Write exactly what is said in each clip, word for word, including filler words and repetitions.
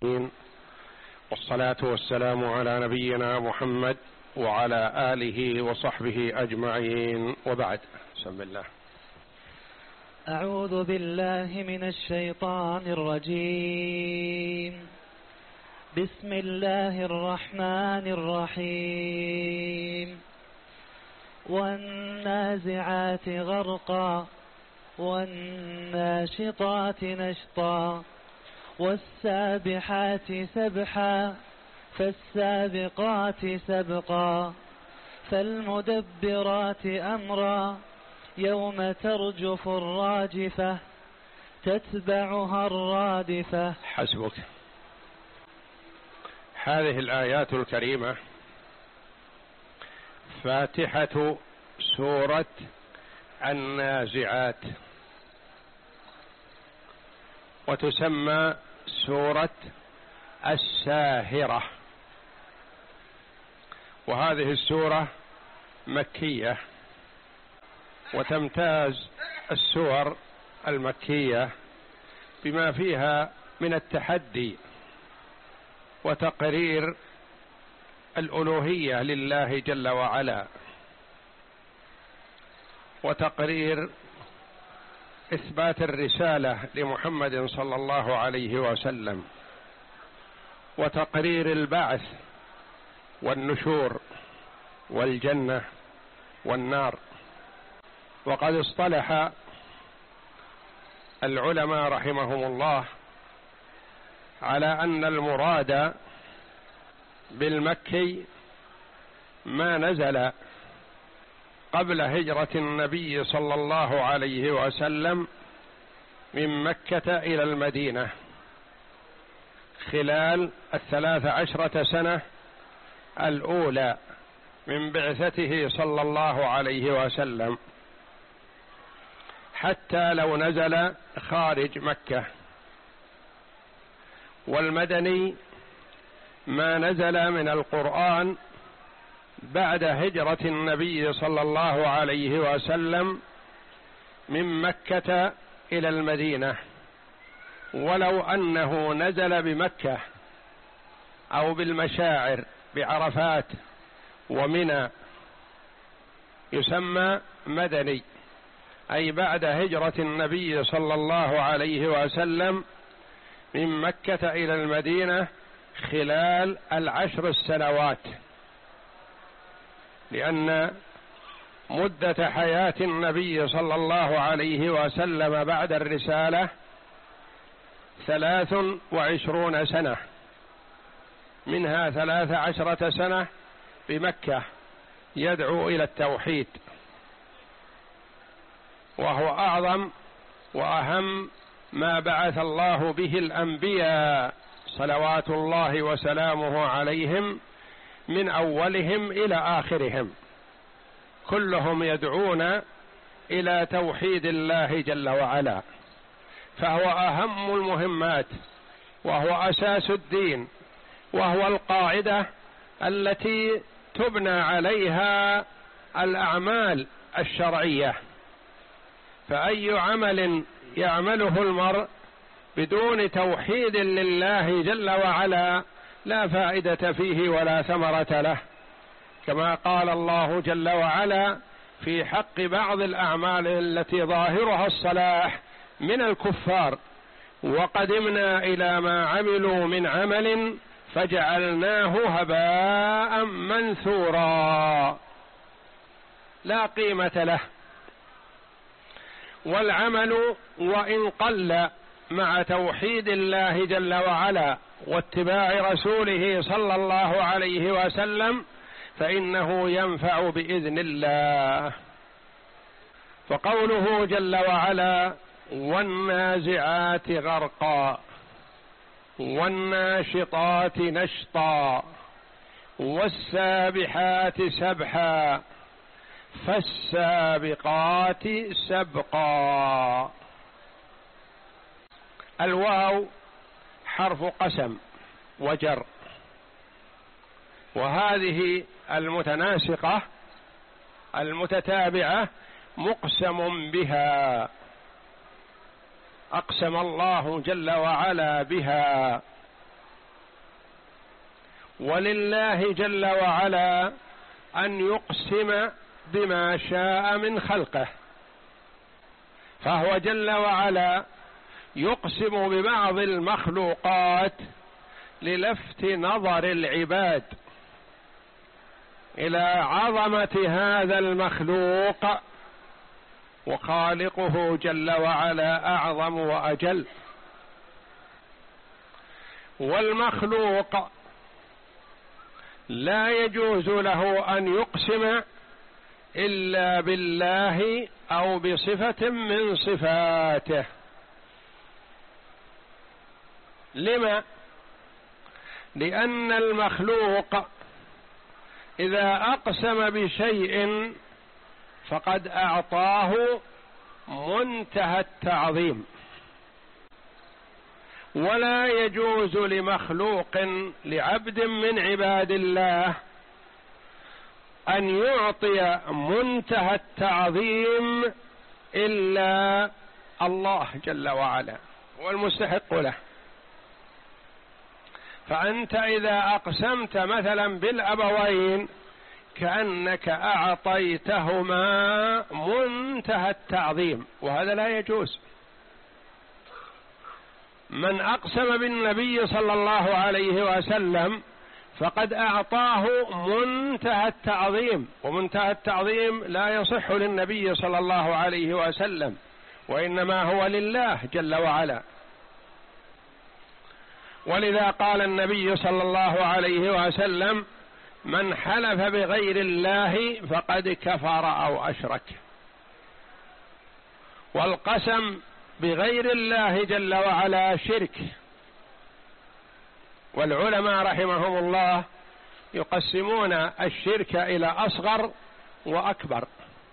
والصلاة والسلام على نبينا محمد وعلى آله وصحبه أجمعين، وبعد. بسم الله. أعوذ بالله من الشيطان الرجيم. بسم الله الرحمن الرحيم. والنازعات غرقا والناشطات نشطا والسابحات سبحا فالسابقات سبقا فالمدبرات أمرا يوم ترجف الراجفة تتبعها الرادفة. حسبك. هذه الآيات الكريمة فاتحة سورة النازعات، وتسمى سورة الساهرة، وهذه السورة مكية، وتمتاز السور المكية بما فيها من التحدي وتقرير الألوهية لله جل وعلا، وتقرير إثبات الرسالة لمحمد صلى الله عليه وسلم، وتقرير البعث والنشور والجنة والنار. وقد اصطلح العلماء رحمهم الله على أن المراد بالمكي ما نزل قبل هجرة النبي صلى الله عليه وسلم من مكة إلى المدينة خلال الثلاث عشرة سنة الأولى من بعثته صلى الله عليه وسلم، حتى لو نزل خارج مكة. والمدني ما نزل من القرآن بعد هجرة النبي صلى الله عليه وسلم من مكة إلى المدينة، ولو أنه نزل بمكة أو بالمشاعر بعرفات ومنى يسمى مدني، أي بعد هجرة النبي صلى الله عليه وسلم من مكة إلى المدينة خلال العشر السنوات، لأن مدة حياة النبي صلى الله عليه وسلم بعد الرسالة ثلاث وعشرون سنة، منها ثلاث عشرة سنة بمكة يدعو إلى التوحيد، وهو أعظم وأهم ما بعث الله به الأنبياء صلوات الله وسلامه عليهم من أولهم إلى آخرهم، كلهم يدعون إلى توحيد الله جل وعلا، فهو أهم المهمات، وهو أساس الدين، وهو القاعدة التي تبنى عليها الأعمال الشرعية. فأي عمل يعمله المرء بدون توحيد لله جل وعلا لا فائدة فيه ولا ثمرة له، كما قال الله جل وعلا في حق بعض الأعمال التي ظاهرها الصلاح من الكفار: وقدمنا إلى ما عملوا من عمل فجعلناه هباء منثورا، لا قيمة له. والعمل وإن قل مع توحيد الله جل وعلا واتباع رسوله صلى الله عليه وسلم فإنه ينفع بإذن الله. فقوله جل وعلا: والنازعات غرقا والناشطات نشطا والسابحات سبحا فالسابقات سبقا. الواو حرف قسم وجر، وهذه المتناسقة المتتابعة مقسم بها، أقسم الله جل وعلا بها ولله جل وعلا أن يقسم بما شاء من خلقه، فهو جل وعلا يقسم ببعض المخلوقات للفت نظر العباد إلى عظمة هذا المخلوق، وخالقه جل وعلا أعظم وأجل. والمخلوق لا يجوز له أن يقسم إلا بالله أو بصفة من صفاته. لما؟ لأن المخلوق إذا أقسم بشيء فقد أعطاه منتهى التعظيم، ولا يجوز لمخلوق لعبد من عباد الله أن يعطي منتهى التعظيم إلا الله جل وعلا والمستحق له. فأنت إذا أقسمت مثلا بالأبوين كأنك أعطيتهما منتهى التعظيم، وهذا لا يجوز. من أقسم بالنبي صلى الله عليه وسلم فقد أعطاه منتهى التعظيم، ومنتهى التعظيم لا يصح للنبي صلى الله عليه وسلم، وإنما هو لله جل وعلا. ولذا قال النبي صلى الله عليه وسلم: من حلف بغير الله فقد كفر أو أشرك. والقسم بغير الله جل وعلا شرك، والعلماء رحمهم الله يقسمون الشرك إلى أصغر وأكبر.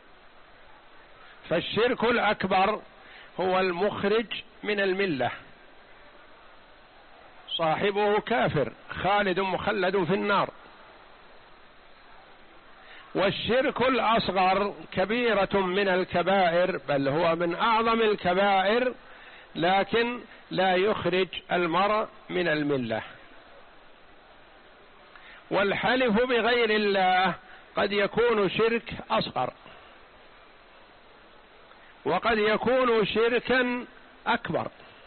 فالشرك الأكبر هو المخرج من الملة، صاحبه كافر خالد مخلد في النار. والشرك الأصغر كبيرة من الكبائر، بل هو من أعظم الكبائر، لكن لا يخرج المرء من الملة. والحلف بغير الله قد يكون شرك أصغر، وقد يكون شركا أكبر.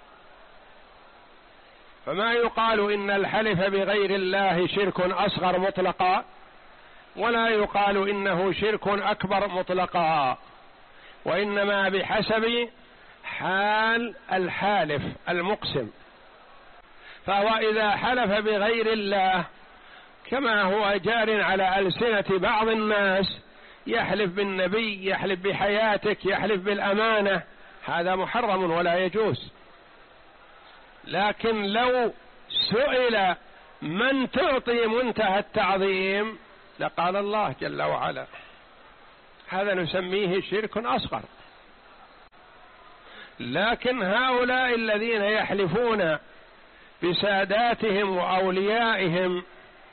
فما يقال إن الحلف بغير الله شرك أصغر مطلقا، ولا يقال إنه شرك أكبر مطلقا، وإنما بحسب حال الحالف المقسم. فهو إذا حلف بغير الله كما هو جار على ألسنة بعض الناس، يحلف بالنبي، يحلف بحياتك، يحلف بالأمانة، هذا محرم ولا يجوز. لكن لو سئل من تعطي منتهى التعظيم لقال الله جل وعلا، هذا نسميه شرك أصغر. لكن هؤلاء الذين يحلفون بساداتهم وأوليائهم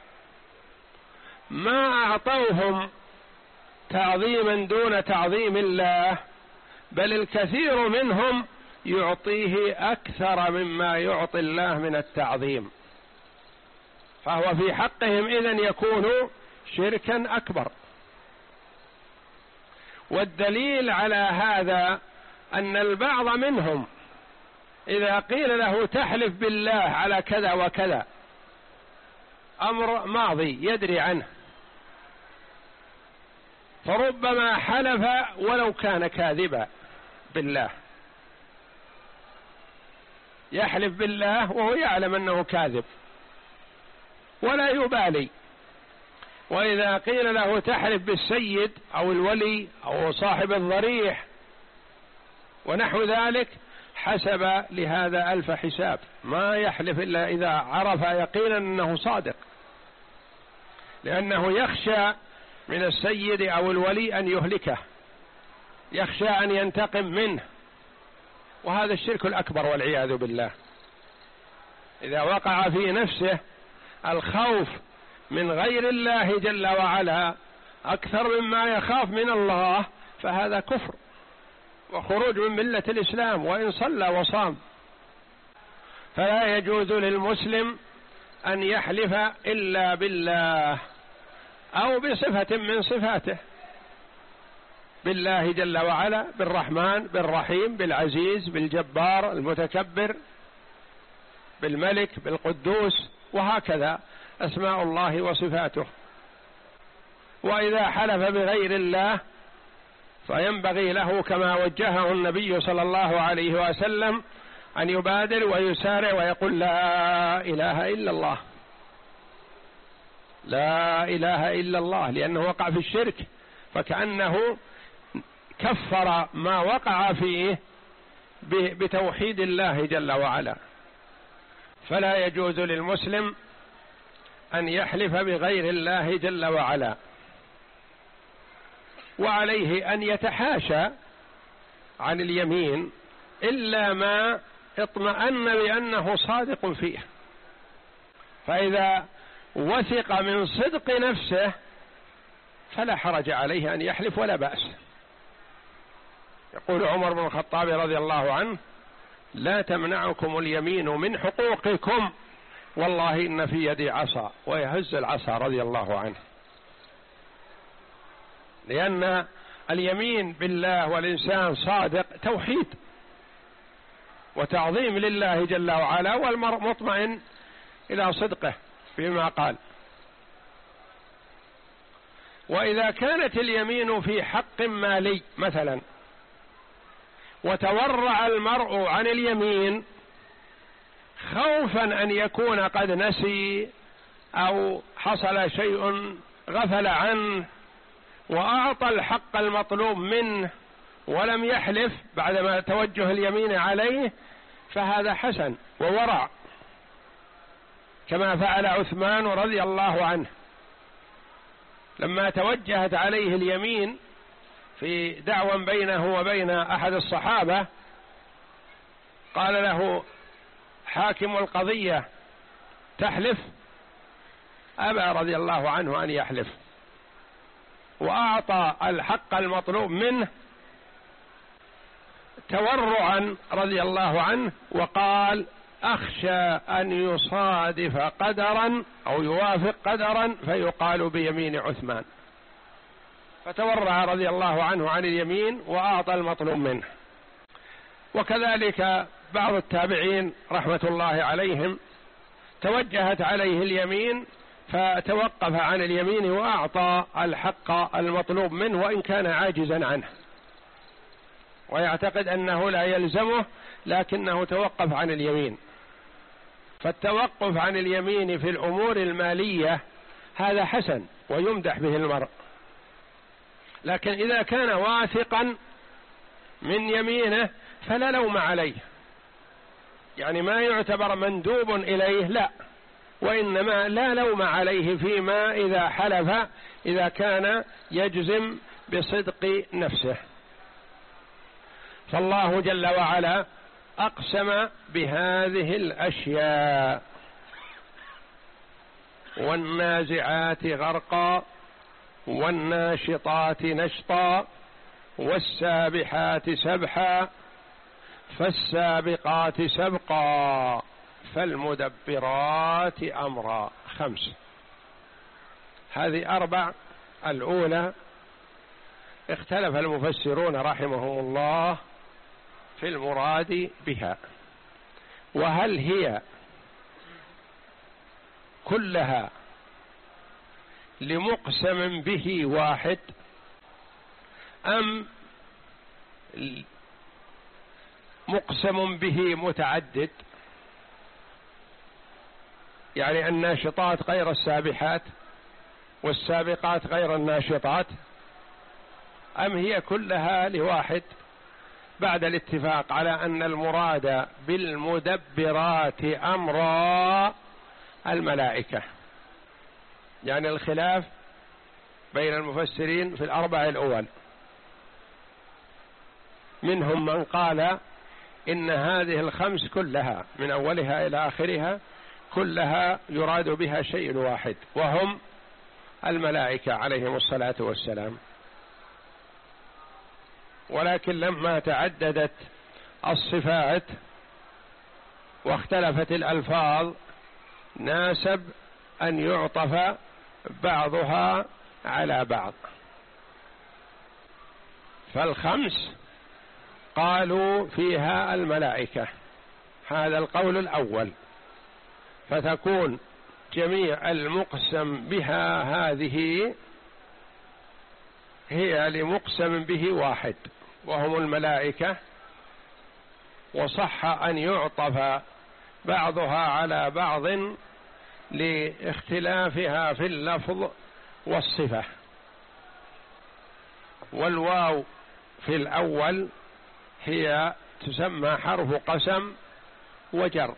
ما أعطوهم تعظيما دون تعظيم الله، بل الكثير منهم يعطيه أكثر مما يعطي الله من التعظيم، فهو في حقهم إذن يكون شركا أكبر. والدليل على هذا أن البعض منهم إذا قيل له تحلف بالله على كذا وكذا، أمر ماضي يدري عنه، فربما حلف ولو كان كاذبا بالله، يحلف بالله وهو يعلم أنه كاذب ولا يبالي. وإذا قيل له تحلف بالسيد أو الولي أو صاحب الضريح ونحو ذلك، حسب لهذا ألف حساب، ما يحلف إلا إذا عرف يقينا أنه صادق، لأنه يخشى من السيد أو الولي أن يهلكه، يخشى أن ينتقم منه، وهذا الشرك الأكبر والعياذ بالله. إذا وقع في نفسه الخوف من غير الله جل وعلا أكثر مما يخاف من الله، فهذا كفر وخروج من ملة الإسلام وإن صلى وصام. فلا يجوز للمسلم أن يحلف إلا بالله أو بصفة من صفاته، بالله جل وعلا، بالرحمن، بالرحيم، بالعزيز، بالجبار، المتكبر، بالملك، بالقدوس، وهكذا أسماء الله وصفاته. وإذا حلف بغير الله فينبغي له كما وجهه النبي صلى الله عليه وسلم أن يبادر ويسارع ويقول لا إله إلا الله، لا إله إلا الله، لأنه وقع في الشرك، فكأنه كفر ما وقع فيه بتوحيد الله جل وعلا. فلا يجوز للمسلم أن يحلف بغير الله جل وعلا، وعليه أن يتحاشى عن اليمين إلا ما اطمأن بأنه صادق فيه، فإذا وثق من صدق نفسه فلا حرج عليه أن يحلف ولا بأس. يقول عمر بن الخطاب رضي الله عنه: لا تمنعكم اليمين من حقوقكم، والله إن في يدي عصا، ويهز العصا رضي الله عنه. لأن اليمين بالله والإنسان صادق توحيد وتعظيم لله جل وعلا، والمرء مطمئن إلى صدقه فيما قال. وإذا كانت اليمين في حق مالي مثلا وتورع المرء عن اليمين خوفا أن يكون قد نسي أو حصل شيء غفل عنه وأعطى الحق المطلوب منه ولم يحلف بعدما توجه اليمين عليه، فهذا حسن وورع، كما فعل عثمان رضي الله عنه لما توجهت عليه اليمين في دعوى بينه وبين أحد الصحابة. قال له حاكم القضية: تحلف؟ أبى رضي الله عنه أن يحلف، وأعطى الحق المطلوب منه تورعا رضي الله عنه، وقال: أخشى أن يصادف قدرا أو يوافق قدرا فيقال بيمين عثمان، فتورع رضي الله عنه عن اليمين وأعطى المطلوب منه. وكذلك بعض التابعين رحمة الله عليهم توجهت عليه اليمين فتوقف عن اليمين وأعطى الحق المطلوب منه وإن كان عاجزا عنه، ويعتقد أنه لا يلزمه لكنه توقف عن اليمين. فالتوقف عن اليمين في الأمور المالية هذا حسن ويمدح به المرء، لكن إذا كان واثقا من يمينه فلا لوم عليه، يعني ما يعتبر مندوب إليه، لا، وإنما لا لوم عليه فيما إذا حلف إذا كان يجزم بصدق نفسه. فالله جل وعلا أقسم بهذه الأشياء: والنازعات غرقا، والناشطات نشطا، والسابحات سبحا، فالسابقات سبقا، فالمدبرات أمرا. خمس. هذه أربع. الأولى اختلف المفسرون رحمهم الله في المراد بها، وهل هي كلها لمقسم به واحد أم مقسم به متعدد، يعني الناشطات غير السابحات والسابقات غير الناشطات، أم هي كلها لواحد بعد الاتفاق على أن المراد بالمدبرات أمرا الملائكة؟ يعني الخلاف بين المفسرين في الأربع الأول. منهم من قال إن هذه الخمس كلها من أولها إلى آخرها كلها يراد بها شيء واحد، وهم الملائكة عليهم الصلاة والسلام. ولكن لما تعددت الصفات واختلفت الألفاظ ناسب أن يعطف بعضها على بعض. فالخمس قالوا فيها الملائكة، هذا القول الأول، فتكون جميع المقسم بها هذه هي لمقسم به واحد وهم الملائكة، وصح أن يعطف بعضها على بعض لاختلافها في اللفظ والصفة. والواو في الأول هي تسمى حرف قسم وجر،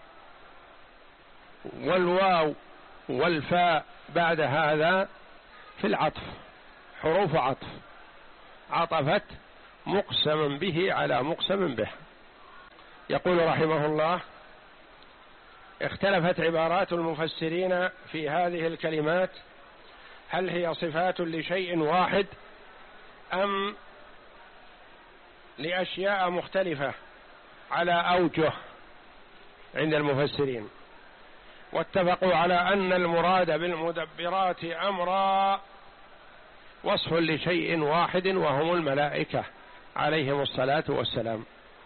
والواو والفاء بعد هذا في العطف حروف عطف، عطفت مقسم به على مقسم به. يقول رحمه الله: اختلفت عبارات المفسرين في هذه الكلمات، هل هي صفات لشيء واحد أم لأشياء مختلفة على أوجه عند المفسرين. واتفقوا على أن المراد بالمدبرات أمرا وصف لشيء واحد وهم الملائكة عليهم الصلاة والسلام.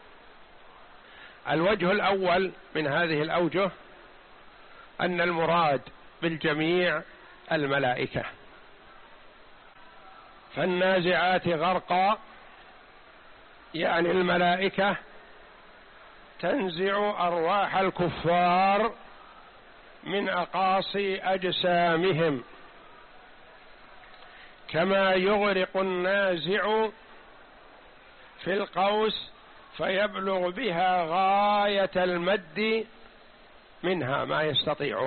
الوجه الأول من هذه الأوجه أن المراد بالجميع الملائكة، فالنازعات غرقا يعني الملائكة تنزع أرواح الكفار من أقاصي أجسامهم، كما يغرق النازع في القوس فيبلغ بها غاية المد منها ما يستطيعه.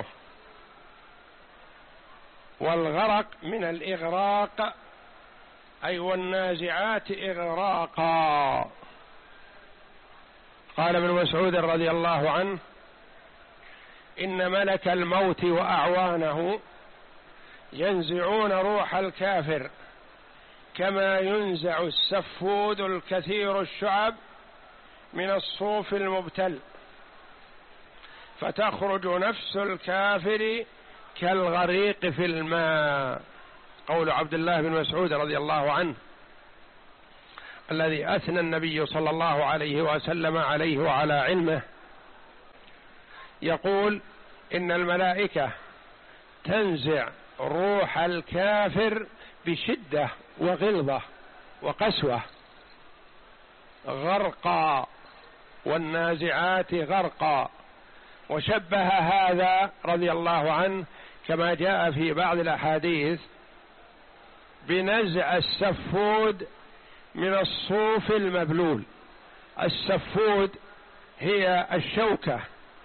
والغرق من الإغراق أي والنازعات إغراقا. قال ابن مسعود رضي الله عنه: إن ملك الموت وأعوانه ينزعون روح الكافر كما ينزع السفود الكثير الشعب من الصوف المبتل، فتخرج نفس الكافر كالغريق في الماء. قول عبد الله بن مسعود رضي الله عنه الذي أثنى النبي صلى الله عليه وسلم عليه وعلى علمه، يقول: إن الملائكة تنزع روح الكافر بشدة وغلظة وقسوة، غرقا، والنازعات غرقا. وشبه هذا رضي الله عنه كما جاء في بعض الأحاديث بنزع السفود من الصوف المبلول. السفود هي الشوكة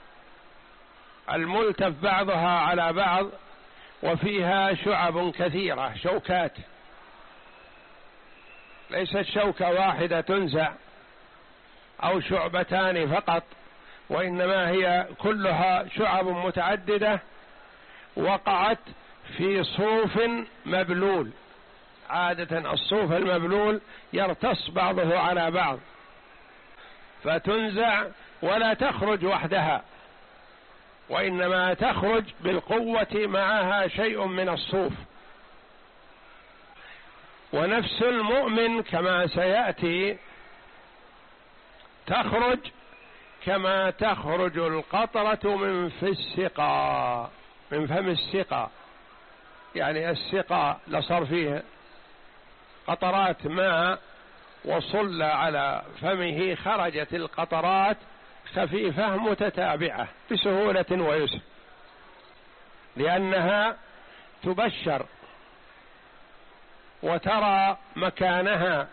الملتف بعضها على بعض وفيها شعب كثيرة، شوكات، ليست شوكة واحدة تنزع أو شعبتان فقط، وإنما هي كلها شعب متعددة وقعت في صوف مبلول. عادة الصوف المبلول يرتص بعضه على بعض، فتنزع ولا تخرج وحدها، وإنما تخرج بالقوة معها شيء من الصوف. ونفس المؤمن كما سيأتي تخرج كما تخرج القطرة من في السقا، من فم السقا، يعني السقا لصار فيه قطرات ماء وصل على فمه، خرجت القطرات خفيفة متتابعة بسهولة ويسر، لأنها تبشر وترى مكانها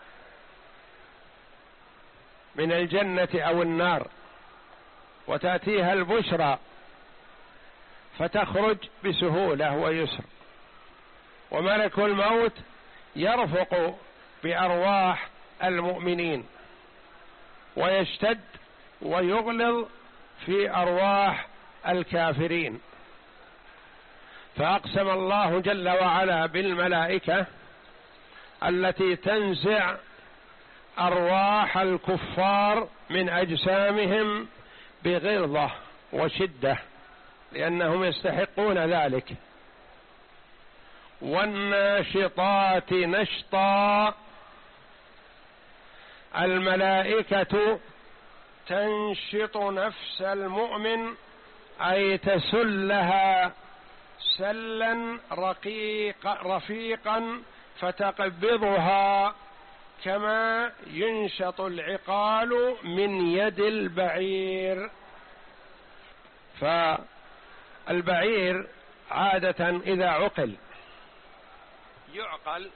من الجنة أو النار، وتأتيها البشرى فتخرج بسهولة ويسر. وملك الموت يرفق بأرواح المؤمنين ويشتد ويغلظ في أرواح الكافرين. فأقسم الله جل وعلا بالملائكة التي تنزع أرواح الكفار من أجسامهم بغلظة وشدة، لأنهم يستحقون ذلك. والناشطات نشطا، الملائكة تنشط نفس المؤمن، أي تسلها سلا رقيق رفيقا فتقبضها كما ينشط العقال من يد البعير. فالبعير عادة إذا عقل يعقل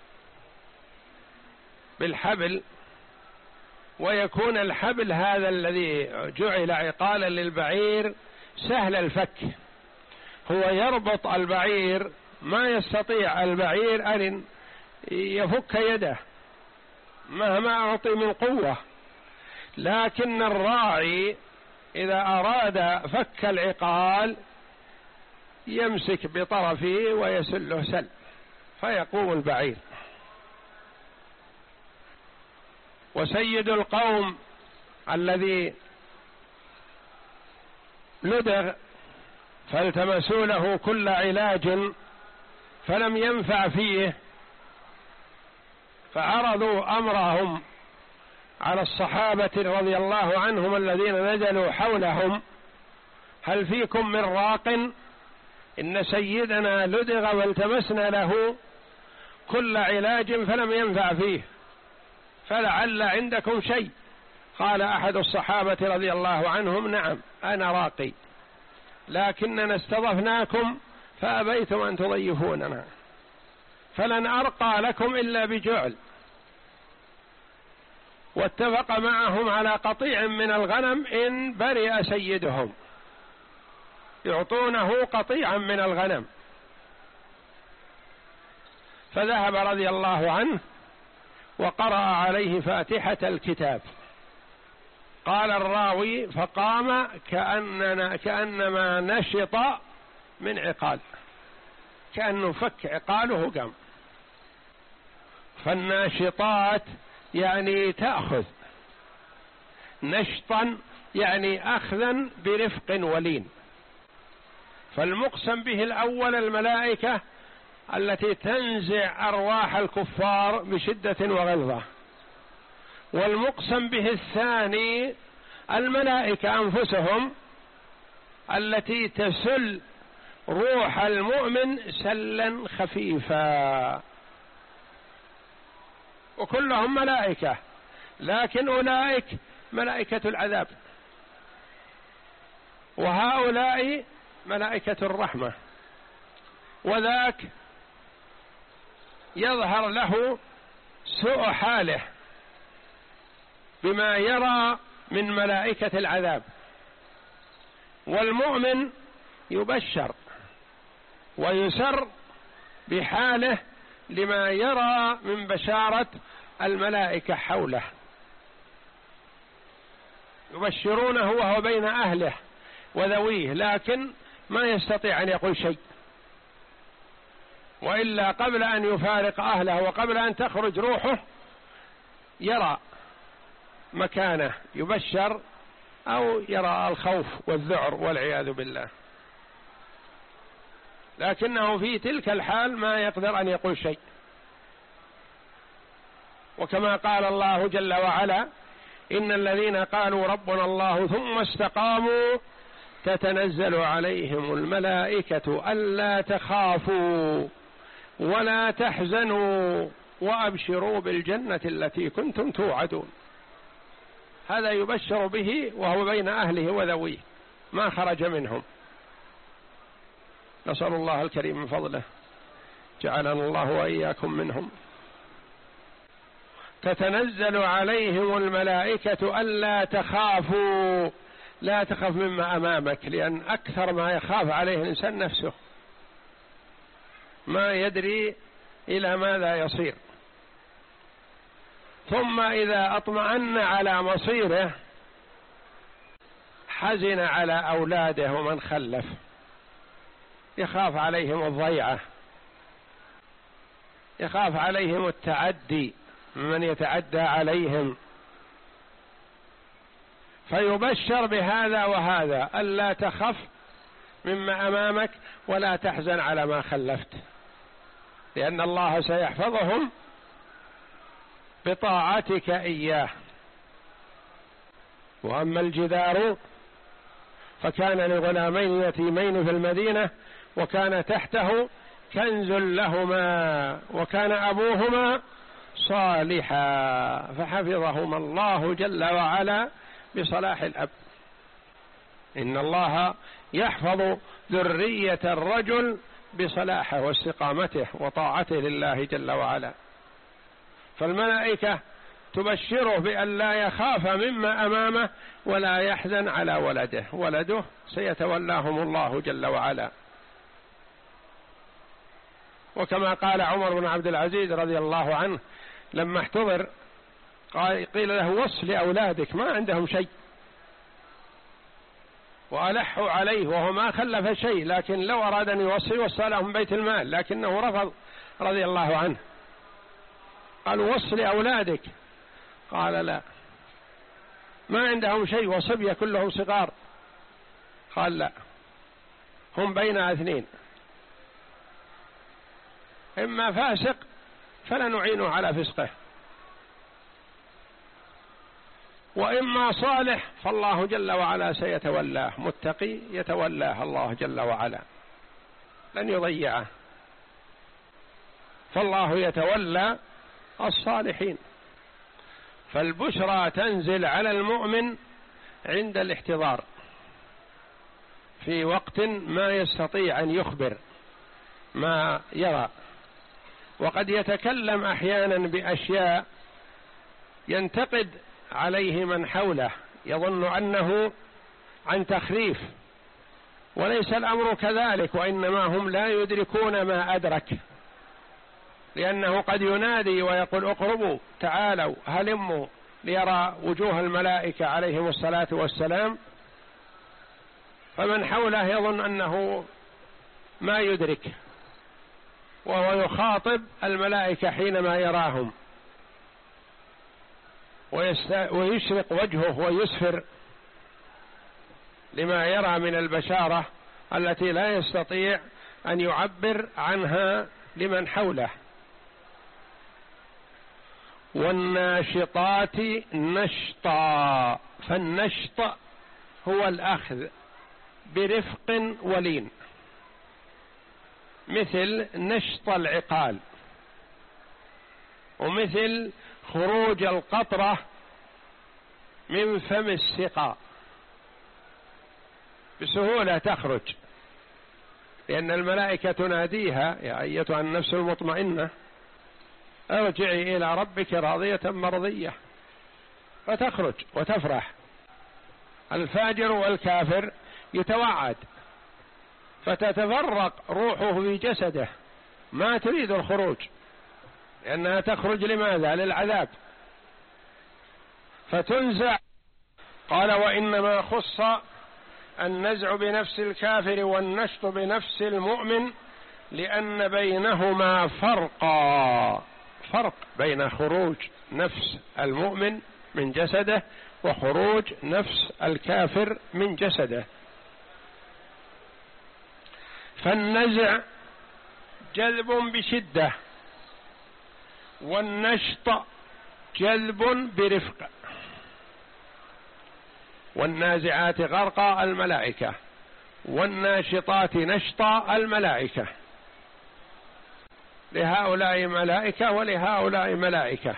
بالحبل، ويكون الحبل هذا الذي جعل عقالا للبعير سهل الفك، هو يربط البعير، ما يستطيع البعير أن يفك يده مهما أعطي من قوة، لكن الراعي إذا أراد فك العقال يمسك بطرفه ويسله سل فيقوم البعير. وسيد القوم الذي لدغ فالتمسوا له كل علاج فلم ينفع فيه، فعرضوا أمرهم على الصحابة رضي الله عنهم الذين نزلوا حولهم: هل فيكم من راق؟ إن سيدنا لدغ والتمسنا له كل علاج فلم ينفع فيه، فلعل عندكم شيء. قال أحد الصحابة رضي الله عنهم: نعم أنا راقي، لكننا استضفناكم فأبيتم أن تضيفوننا، فلن أرقى لكم إلا بجعل. واتفق معهم على قطيع من الغنم إن برئ سيدهم، يعطونه قطيعا من الغنم. فذهب رضي الله عنه وقرأ عليه فاتحة الكتاب. قال الراوي: فقام كأننا كأنما نشط من عقال، كأنه فك عقاله قام. فالناشطات يعني تأخذ، نشطا يعني أخذا برفق ولين. فالمقسم به الأول الملائكة التي تنزع أرواح الكفار بشدة وغلظة، والمقسم به الثاني الملائكة أنفسهم التي تسل روح المؤمن سلا خفيفا، وكلهم ملائكة، لكن أولئك ملائكة العذاب وهؤلاء ملائكة الرحمة. وذاك يظهر له سوء حاله بما يرى من ملائكة العذاب، والمؤمن يبشر ويسر بحاله لما يرى من بشارة الملائكة حوله، يبشرونه وهو بين أهله وذويه، لكن ما يستطيع أن يقول شيء، وإلا قبل أن يفارق أهله وقبل أن تخرج روحه يرى مكانه يبشر، أو يرى الخوف والذعر والعياذ بالله، لكنه في تلك الحال ما يقدر أن يقول شيء. وكما قال الله جل وعلا: إن الذين قالوا ربنا الله ثم استقاموا تتنزل عليهم الملائكة ألا تخافوا ولا تحزنوا وأبشروا بالجنة التي كنتم توعدون. هذا يبشر به وهو بين أهله وذويه ما خرج منهم. نسأل الله الكريم من فضله جعلنا الله وإياكم منهم. تتنزل عليهم الملائكة ألا تخافوا، لا تخف مما أمامك، لأن أكثر ما يخاف عليه الإنسان نفسه، ما يدري إلى ماذا يصير. ثم إذا اطمأن على مصيره حزن على أولاده ومن خلف، يخاف عليهم الضيعة، يخاف عليهم التعدي من يتعدى عليهم، فيبشر بهذا وهذا: ألا تخف مما أمامك ولا تحزن على ما خلفت، لأن الله سيحفظهم بطاعتك إياه. وأما الجدار فكان لغلامين يتيمين في المدينة وكان تحته كنز لهما وكان أبوهما صالحا فحفظهما الله جل وعلا بصلاح الأب. إن الله يحفظ ذرية الرجل بصلاحه واستقامته وطاعته لله جل وعلا. فالملائكة تبشره بأن لا يخاف مما أمامه ولا يحزن على ولده، ولده سيتولاهم الله جل وعلا. وكما قال عمر بن عبد العزيز رضي الله عنه لما احتضر قيل له وص لأولادك ما عندهم شيء، وألحوا عليه وهو ما خلف شيء، لكن لو أراد أن يوصي وصى لهم بيت المال لكنه رفض رضي الله عنه. قالوا وص لأولادك، قال لا ما عندهم شيء وصبية كلهم صغار، قال لا هم بين اثنين، إما فاسق فلا نعينه على فسقه، وإما صالح فالله جل وعلا سيتولاه، متقي يتولاه الله جل وعلا لن يضيعه، فالله يتولى الصالحين. فالبشرى تنزل على المؤمن عند الاحتضار في وقت ما يستطيع أن يخبر ما يرى، وقد يتكلم أحيانا بأشياء ينتقد عليه من حوله يظن أنه عن تخريف، وليس الأمر كذلك، وإنما هم لا يدركون ما أدرك، لأنه قد ينادي ويقول اقربوا تعالوا هلموا ليرى وجوه الملائكة عليهم الصلاة والسلام، فمن حوله يظن أنه ما يدرك، وهو يخاطب الملائكة حينما يراهم ويشرق وجهه ويسفر لما يرى من البشارة التي لا يستطيع أن يعبر عنها لمن حوله. والناشطات نشطا، فالنشط هو الأخذ برفق ولين، مثل نشط العقال، ومثل خروج القطرة من فم السقا بسهولة تخرج، لأن الملائكة تناديها يا أيتها النفس المطمئنة ارجعي إلى ربك راضية مرضية، فتخرج وتفرح. الفاجر والكافر يتوعد فتتفرق روحه في جسده ما تريد الخروج، لأنها تخرج لماذا؟ للعذاب، فتنزع. قال وإنما خص النزع بنفس الكافر والنشط بنفس المؤمن لأن بينهما فرقا، فرق بين خروج نفس المؤمن من جسده وخروج نفس الكافر من جسده. فالنزع جذب بشدة، والنشط جذب برفق. والنازعات غرقا الملائكة، والناشطات نشطا الملائكة، لهؤلاء ملائكة ولهؤلاء ملائكة.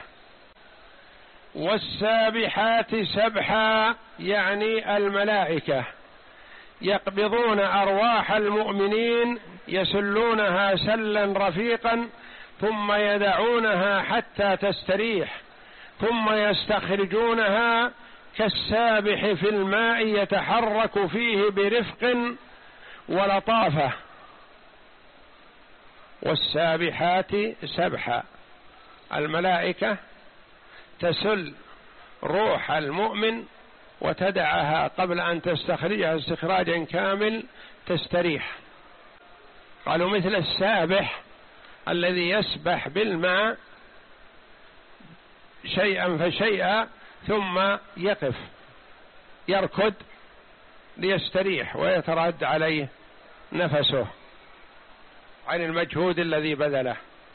والسابحات سبحا يعني الملائكة يقبضون أرواح المؤمنين يسلونها سلا رفيقا ثم يدعونها حتى تستريح ثم يستخرجونها كالسابح في الماء يتحرك فيه برفق ولطافة. والسابحات سبحا، الملائكة تسل روح المؤمن وتدعها قبل أن تستخرجها استخراجا كامل تستريح. قالوا مثل السابح الذي يسبح بالماء شيئا فشيئا ثم يقف يركض ليستريح ويترد عليه نفسه عن المجهود الذي بذله.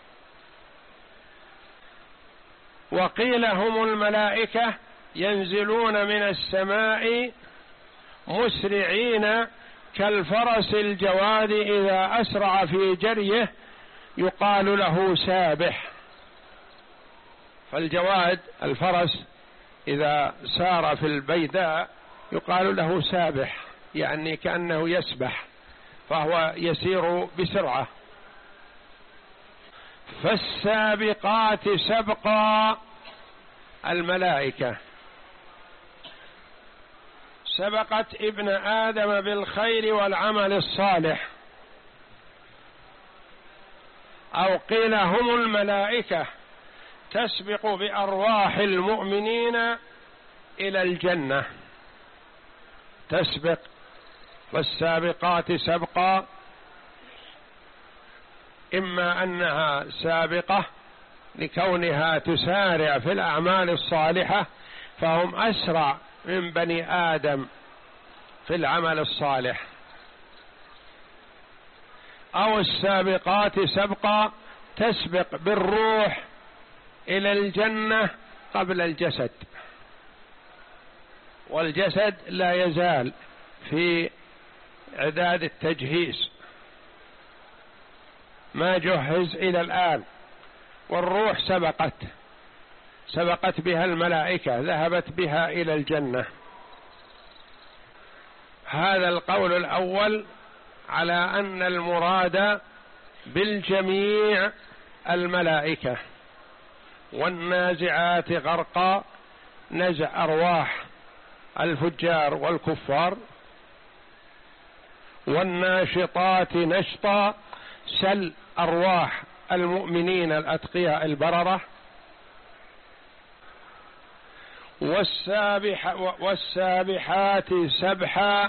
وقيل هم الملائكة ينزلون من السماء مسرعين كالفرس الجواد إذا أسرع في جريه يقال له سابح. فالجواد الفرس إذا سار في البيداء يقال له سابح، يعني كأنه يسبح، فهو يسير بسرعة. فالسابقات سبقا، الملائكة سبقت ابن آدم بالخير والعمل الصالح، أو قيل هم الملائكة تسبق بأرواح المؤمنين إلى الجنة، تسبق. والسابقات سبقا إما أنها سابقة لكونها تسارع في الأعمال الصالحة فهم أسرع من بني آدم في العمل الصالح، أو السابقات سبقا تسبق بالروح إلى الجنة قبل الجسد، والجسد لا يزال في إعداد التجهيز ما جهز إلى الآن، والروح سبقت سبقت بها الملائكة، ذهبت بها إلى الجنة. هذا القول الأول على أن المراد بالجميع الملائكة. والنازعات غرقا نزع أرواح الفجار والكفار، والناشطات نشطا سل أرواح المؤمنين الأتقياء البررة، والسابح والسابحات سبحا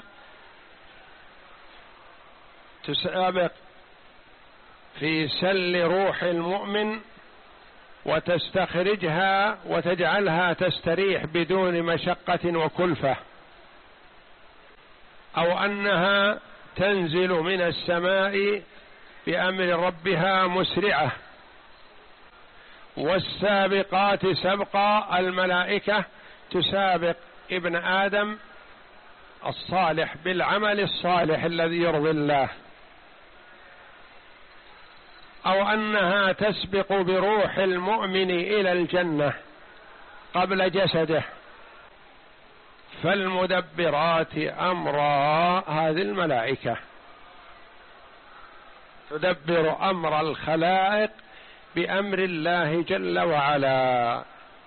تسابق في سل روح المؤمن وتستخرجها وتجعلها تستريح بدون مشقة وكلفة، أو أنها تنزل من السماء بأمر ربها مسرعة. والسابقات سبقا الملائكة تسابق ابن آدم الصالح بالعمل الصالح الذي يرضي الله، أو أنها تسبق بروح المؤمن إلى الجنة قبل جسده. فالمدبرات أمرا، هذه الملائكة تدبر أمر الخلائق بأمر الله جل وعلا.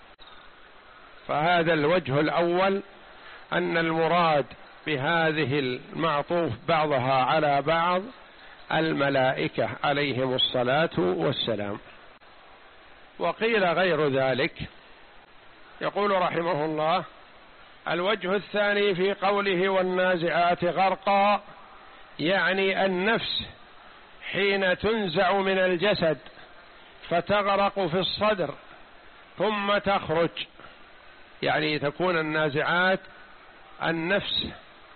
فهذا الوجه الأول أن المراد بهذه المعطوف بعضها على بعض الملائكة عليهم الصلاة والسلام. وقيل غير ذلك. يقول رحمه الله: الوجه الثاني في قوله والنازعات غرقا، يعني النفس حين تنزع من الجسد فتغرق في الصدر ثم تخرج، يعني تكون النازعات النفس،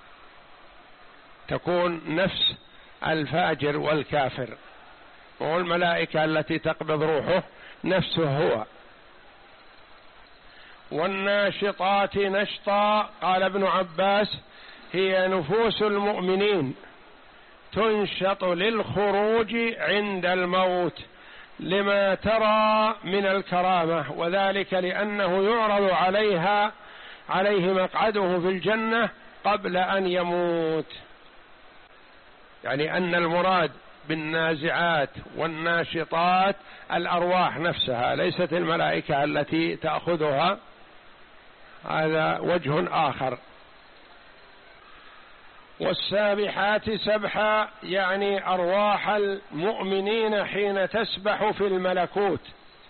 تكون نفس الفاجر والكافر، والملائكة التي تقبض روحه نفسه هو. والناشطات نشطا، قال ابن عباس: هي نفوس المؤمنين تنشط للخروج عند الموت لما ترى من الكرامة، وذلك لأنه يعرض عليها عليه مقعده في الجنة قبل أن يموت. يعني أن المراد بالنازعات والناشطات الأرواح نفسها، ليست الملائكة التي تأخذها، هذا وجه آخر. والسابحات سبحا، يعني أرواح المؤمنين حين تسبح في الملكوت.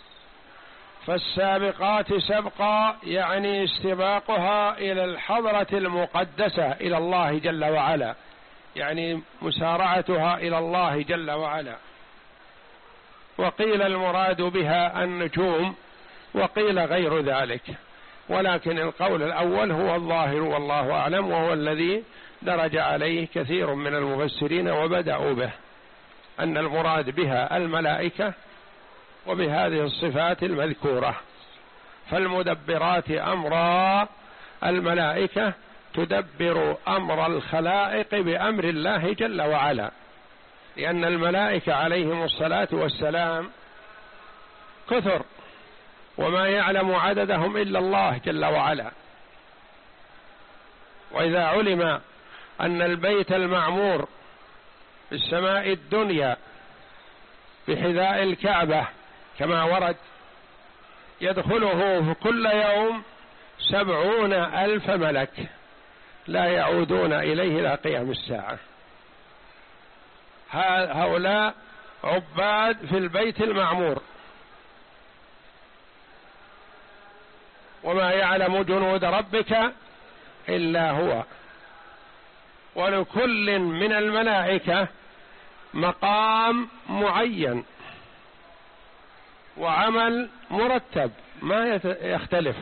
فالسابقات سبقا يعني استباقها إلى الحضرة المقدسة إلى الله جل وعلا، يعني مسارعتها إلى الله جل وعلا. وقيل المراد بها النجوم، وقيل غير ذلك، ولكن القول الأول هو الظاهر والله أعلم، وهو الذي درج عليه كثير من المفسرين وبدأوا به، أن المراد بها الملائكة وبهذه الصفات المذكورة. فالمدبرات أمرا، الملائكة تدبر أمر الخلائق بأمر الله جل وعلا، لأن الملائكة عليهم الصلاة والسلام كثر، وما يعلم عددهم إلا الله جل وعلا. وإذا علم أن البيت المعمور في السماء الدنيا بحذاء الكعبة كما ورد يدخله في كل يوم سبعون ألف ملك لا يعودون إليه إلى قيام الساعة، هؤلاء عباد في البيت المعمور، وما يعلم جنود ربك إلا هو. ولكل من الملائكة مقام معين وعمل مرتب ما يختلف،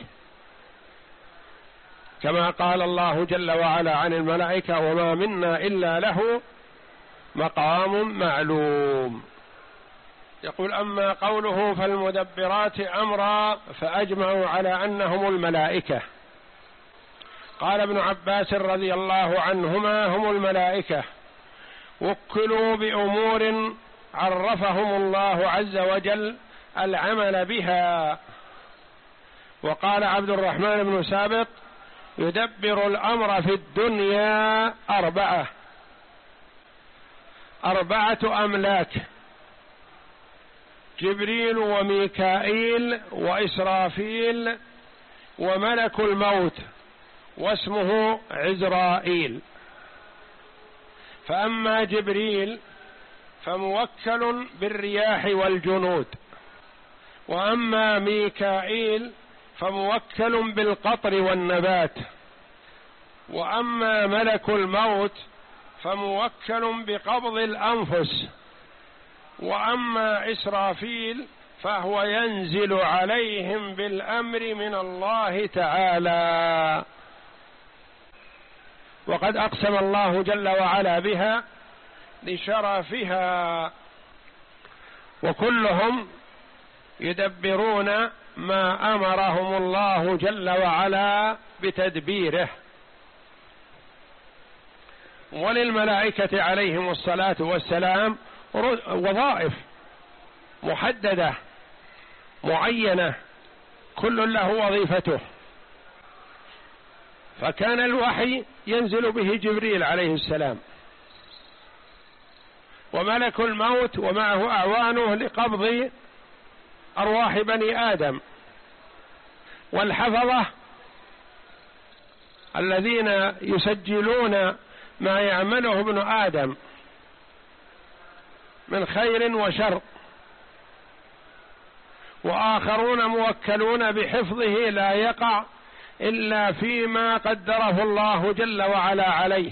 كما قال الله جل وعلا عن الملائكة: وما منا إلا له مقام معلوم. يقول: أما قوله فالمدبرات أمرا فأجمعوا على أنهم الملائكة. قال ابن عباس رضي الله عنهما: هم الملائكة وكلوا بأمور عرفهم الله عز وجل العمل بها. وقال عبد الرحمن بن سابق: يدبر الأمر في الدنيا أربعة أربعة أملاك: جبريل وميكائيل وإسرافيل وملك الموت واسمه عزرائيل. فأما جبريل فموكل بالرياح والجنود، وأما ميكائيل فموكل بالقطر والنبات، وأما ملك الموت فموكل بقبض الأنفس، وأما إسرافيل فهو ينزل عليهم بالأمر من الله تعالى. وقد أقسم الله جل وعلا بها لشرفها، وكلهم يدبرون ما أمرهم الله جل وعلا بتدبيره. وللملائكة عليهم الصلاة والسلام وظائف محددة معينة، كل له وظيفته. فكان الوحي ينزل به جبريل عليه السلام، وملك الموت ومعه أعوانه لقبض أرواح بني آدم، والحفظة الذين يسجلون ما يعمله ابن آدم من خير وشر، وآخرون موكلون بحفظه لا يقع إلا فيما قدره الله جل وعلا عليه.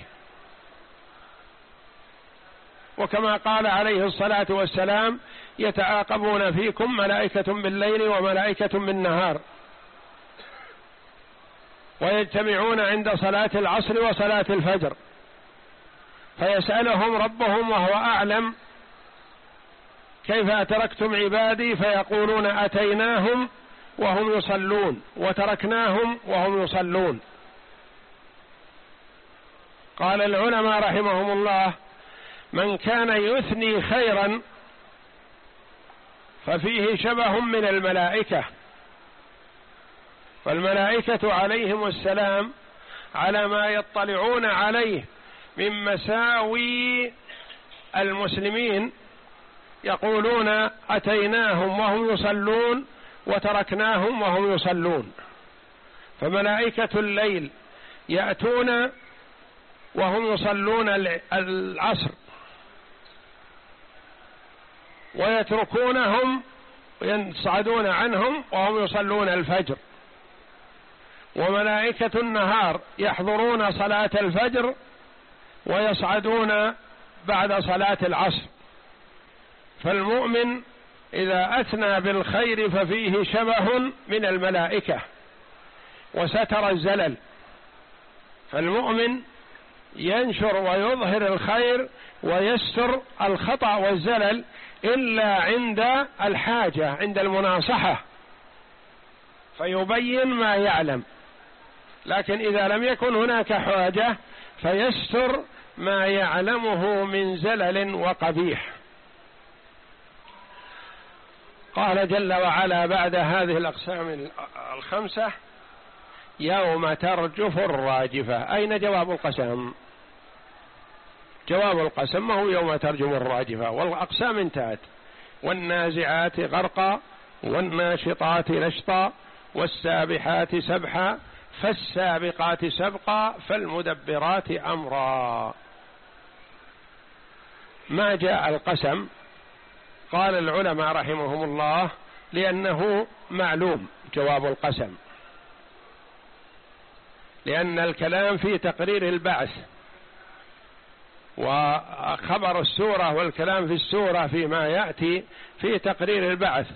وكما قال عليه الصلاة والسلام: يتعاقبون فيكم ملائكة بالليل وملائكة بالنهار، ويجتمعون عند صلاة العصر وصلاة الفجر، فيسألهم ربهم وهو أعلم: كيف أتركتم عبادي؟ فيقولون: أتيناهم وهم يصلون وتركناهم وهم يصلون. قال العلماء رحمهم الله: من كان يثني خيرا ففيه شبه من الملائكة. فالملائكة عليهم السلام على ما يطلعون عليه من مساوي المسلمين يقولون: أتيناهم وهم يصلون وتركناهم وهم يصلون. فملائكة الليل يأتون وهم يصلون العصر، ويتركونهم ويصعدون عنهم وهم يصلون الفجر. وملائكة النهار يحضرون صلاة الفجر ويصعدون بعد صلاة العصر. فالمؤمن إذا أثنى بالخير ففيه شبه من الملائكة وستر الزلل. فالمؤمن ينشر ويظهر الخير ويستر الخطأ والزلل إلا عند الحاجة، عند المناصحة، فيبين ما يعلم. لكن إذا لم يكن هناك حاجة فيستر ما يعلمه من زلل وقبيح. قال جل وعلا بعد هذه الأقسام الخمسة: يوم ترجف الراجفة. أين جواب القسم؟ جواب القسم ما هو يوم ترجف الراجفة، والأقسام انتهت: والنازعات غرقا، والناشطات نشطا، والسابحات سبحا، فالسابقات سبقا، فالمدبرات أمرا. ما جاء القسم؟ قال العلماء رحمهم الله: لأنه معلوم جواب القسم، لأن الكلام في تقرير البعث، وخبر السورة والكلام في السورة فيما يأتي في تقرير البعث.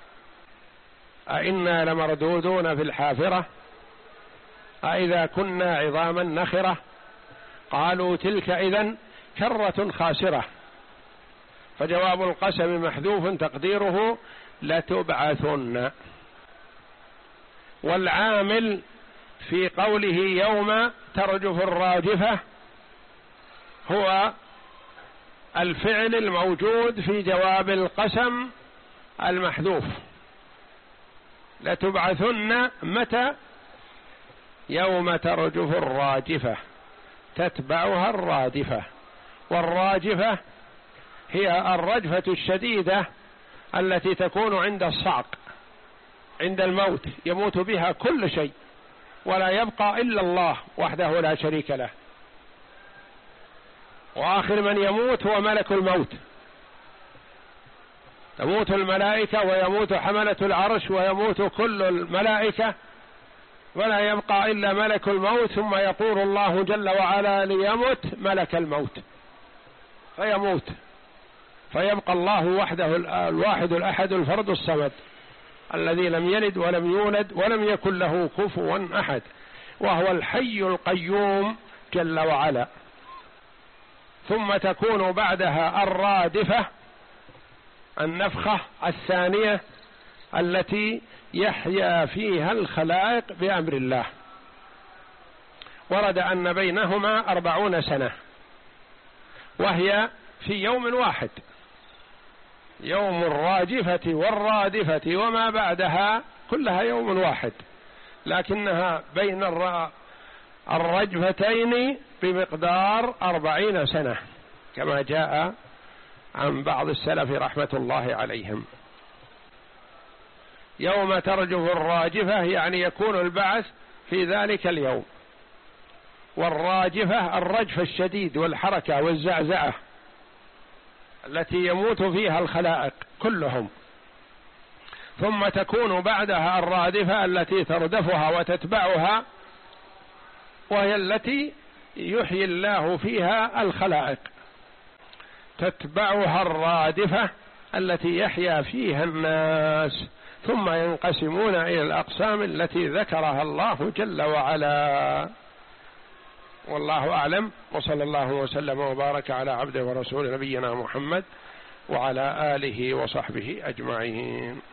أئنا لمردودون في الحافرة أئذا كنا عظاما نخرة قالوا تلك إذن كرة خاسرة. فجواب القسم محذوف تقديره لتبعثن. والعامل في قوله يوم ترجف الراجفة هو الفعل الموجود في جواب القسم المحذوف. لتبعثن متى؟ يوم ترجف الراجفة تتبعها الرادفة. والراجفة هي الرجفة الشديدة التي تكون عند الصعق، عند الموت، يموت بها كل شيء ولا يبقى إلا الله وحده لا شريك له، وآخر من يموت هو ملك الموت. تموت الملائكة ويموت حملة العرش ويموت كل الملائكة ولا يبقى إلا ملك الموت، ثم يقول الله جل وعلا ليمت ملك الموت فيموت، فيبقى الله وحده الواحد الأحد الفرد الصمد الذي لم يلد ولم يولد ولم يكن له كفوا أحد، وهو الحي القيوم جل وعلا. ثم تكون بعدها الرادفة، النفخة الثانية التي يحيا فيها الخلائق بأمر الله. ورد أن بينهما أربعون سنة، وهي في يوم واحد، يوم الراجفة والرادفة وما بعدها كلها يوم واحد، لكنها بين الرجفتين بمقدار أربعين سنة كما جاء عن بعض السلف رحمة الله عليهم. يوم ترجف الراجفة يعني يكون البعث في ذلك اليوم، والراجفة الرجف الشديد والحركة والزعزعة التي يموت فيها الخلائق كلهم. ثم تكون بعدها الرادفة التي تردفها وتتبعها، وهي التي يحيي الله فيها الخلائق. تتبعها الرادفة التي يحيا فيها الناس، ثم ينقسمون إلى الأقسام التي ذكرها الله جل وعلا. والله أعلم، وصلى الله وسلم وبارك على عبده ورسوله نبينا محمد وعلى آله وصحبه أجمعين.